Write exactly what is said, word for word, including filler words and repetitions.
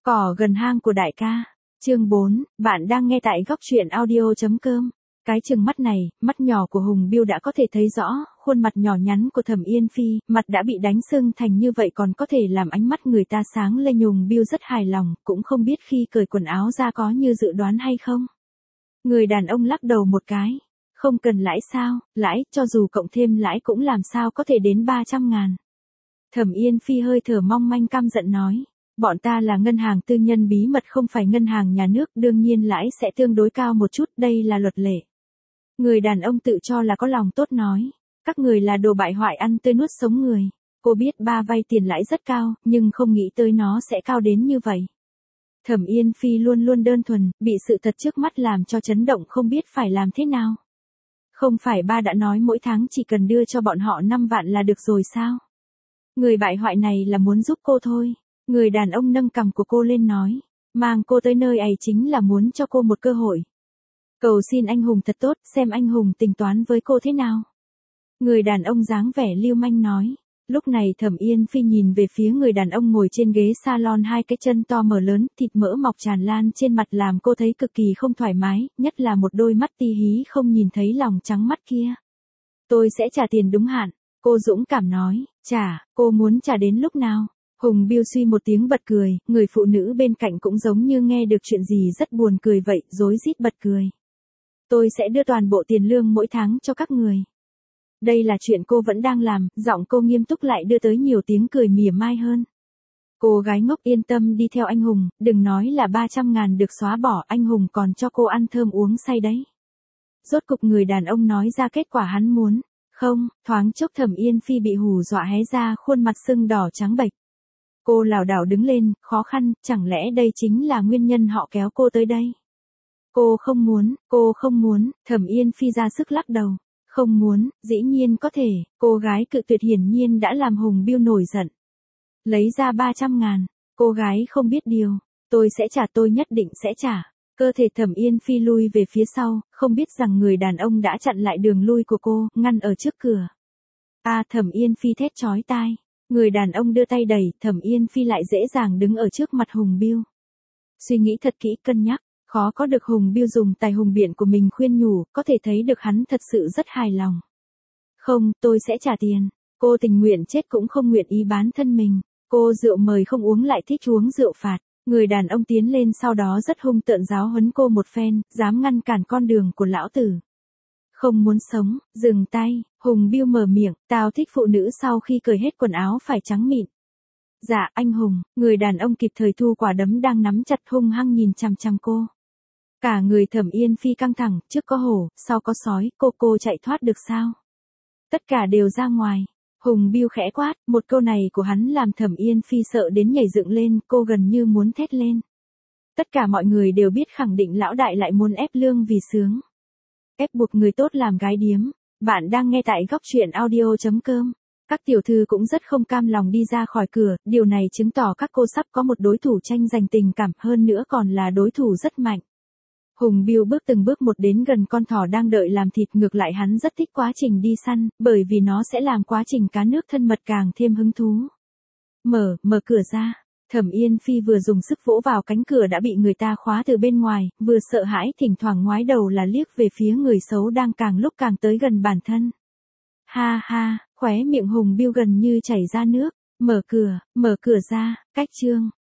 Cỏ gần hang của đại ca. Chương bốn, bạn đang nghe tại góc truyện audio chấm com. Cái chừng mắt này, mắt nhỏ của Hùng Biêu đã có thể thấy rõ, khuôn mặt nhỏ nhắn của Thẩm Yên Phi, mặt đã bị đánh sưng thành như vậy còn có thể làm ánh mắt người ta sáng lên. Hùng Biêu rất hài lòng, cũng không biết khi cởi quần áo ra có như dự đoán hay không. Người đàn ông lắc đầu một cái. Không cần lãi sao, lãi, cho dù cộng thêm lãi cũng làm sao có thể đến ba trăm ngàn. Thẩm Yên Phi hơi thở mong manh căm giận nói. Bọn ta là ngân hàng tư nhân bí mật không phải ngân hàng nhà nước, đương nhiên lãi sẽ tương đối cao một chút, đây là luật lệ. Người đàn ông tự cho là có lòng tốt nói. Các người là đồ bại hoại ăn tươi nuốt sống người. Cô biết ba vay tiền lãi rất cao, nhưng không nghĩ tới nó sẽ cao đến như vậy. Thẩm Yên Phi luôn luôn đơn thuần, bị sự thật trước mắt làm cho chấn động không biết phải làm thế nào. Không phải ba đã nói mỗi tháng chỉ cần đưa cho bọn họ năm vạn là được rồi sao? Người bại hoại này là muốn giúp cô thôi. Người đàn ông nâng cằm của cô lên nói. Mang cô tới nơi ấy chính là muốn cho cô một cơ hội. Cầu xin anh Hùng thật tốt, xem anh Hùng tính toán với cô thế nào. Người đàn ông dáng vẻ lưu manh nói. Lúc này Thẩm Yên Phi nhìn về phía người đàn ông ngồi trên ghế salon, hai cái chân to mở lớn, thịt mỡ mọc tràn lan trên mặt làm cô thấy cực kỳ không thoải mái, nhất là một đôi mắt ti hí không nhìn thấy lòng trắng mắt kia. Tôi sẽ trả tiền đúng hạn, cô dũng cảm nói. Trả, cô muốn trả đến lúc nào? Hùng Biêu suy một tiếng bật cười, người phụ nữ bên cạnh cũng giống như nghe được chuyện gì rất buồn cười vậy, rối rít bật cười. Tôi sẽ đưa toàn bộ tiền lương mỗi tháng cho các người. Đây là chuyện cô vẫn đang làm, giọng cô nghiêm túc lại đưa tới nhiều tiếng cười mỉa mai hơn. Cô gái ngốc yên tâm đi theo anh Hùng, đừng nói là ba trăm ngàn được xóa bỏ, anh Hùng còn cho cô ăn thơm uống say đấy. Rốt cục người đàn ông nói ra kết quả hắn muốn. Không, thoáng chốc Thẩm Yên Phi bị hù dọa hé ra khuôn mặt sưng đỏ trắng bệch. Cô lảo đảo đứng lên, khó khăn, chẳng lẽ đây chính là nguyên nhân họ kéo cô tới đây? Cô không muốn, cô không muốn, Thẩm Yên Phi ra sức lắc đầu. Không muốn, dĩ nhiên có thể, cô gái cự tuyệt hiển nhiên đã làm Hùng Biêu nổi giận. Lấy ra ba trăm ngàn, cô gái không biết điều, tôi sẽ trả, tôi nhất định sẽ trả. Cơ thể Thẩm Yên Phi lui về phía sau, không biết rằng người đàn ông đã chặn lại đường lui của cô, ngăn ở trước cửa. À, Thẩm Yên Phi thét chói tai. Người đàn ông đưa tay đẩy, Thẩm Yên Phi lại dễ dàng đứng ở trước mặt Hùng Biêu. Suy nghĩ thật kỹ cân nhắc, khó có được Hùng Biêu dùng tài hùng biện của mình khuyên nhủ, có thể thấy được hắn thật sự rất hài lòng. Không, tôi sẽ trả tiền. Cô tình nguyện chết cũng không nguyện ý bán thân mình. Cô rượu mời không uống lại thích uống rượu phạt. Người đàn ông tiến lên sau đó rất hung tợn giáo huấn cô một phen, dám ngăn cản con đường của lão tử. Không muốn sống, dừng tay, Hùng Biêu mở miệng, tao thích phụ nữ sau khi cởi hết quần áo phải trắng mịn. Dạ, anh Hùng, người đàn ông kịp thời thu quả đấm đang nắm chặt hung hăng nhìn chằm chằm cô. Cả người Thẩm Yên Phi căng thẳng, trước có hổ, sau có sói, cô cô chạy thoát được sao? Tất cả đều ra ngoài. Hùng Biêu khẽ quát, một câu này của hắn làm Thẩm Yên Phi sợ đến nhảy dựng lên, cô gần như muốn thét lên. Tất cả mọi người đều biết khẳng định lão đại lại muốn ép lương vì sướng. Ép buộc người tốt làm gái điếm. Bạn đang nghe tại góc truyện audio chấm com. Các tiểu thư cũng rất không cam lòng đi ra khỏi cửa, điều này chứng tỏ các cô sắp có một đối thủ tranh giành tình cảm, hơn nữa còn là đối thủ rất mạnh. Hùng Biêu bước từng bước một đến gần con thỏ đang đợi làm thịt, ngược lại hắn rất thích quá trình đi săn, bởi vì nó sẽ làm quá trình cá nước thân mật càng thêm hứng thú. Mở, mở cửa ra. Thẩm Yên Phi vừa dùng sức vỗ vào cánh cửa đã bị người ta khóa từ bên ngoài, vừa sợ hãi thỉnh thoảng ngoái đầu là liếc về phía người xấu đang càng lúc càng tới gần bản thân. Ha ha, khóe miệng Hùng Biêu gần như chảy ra nước. Mở cửa, mở cửa ra, cách chương.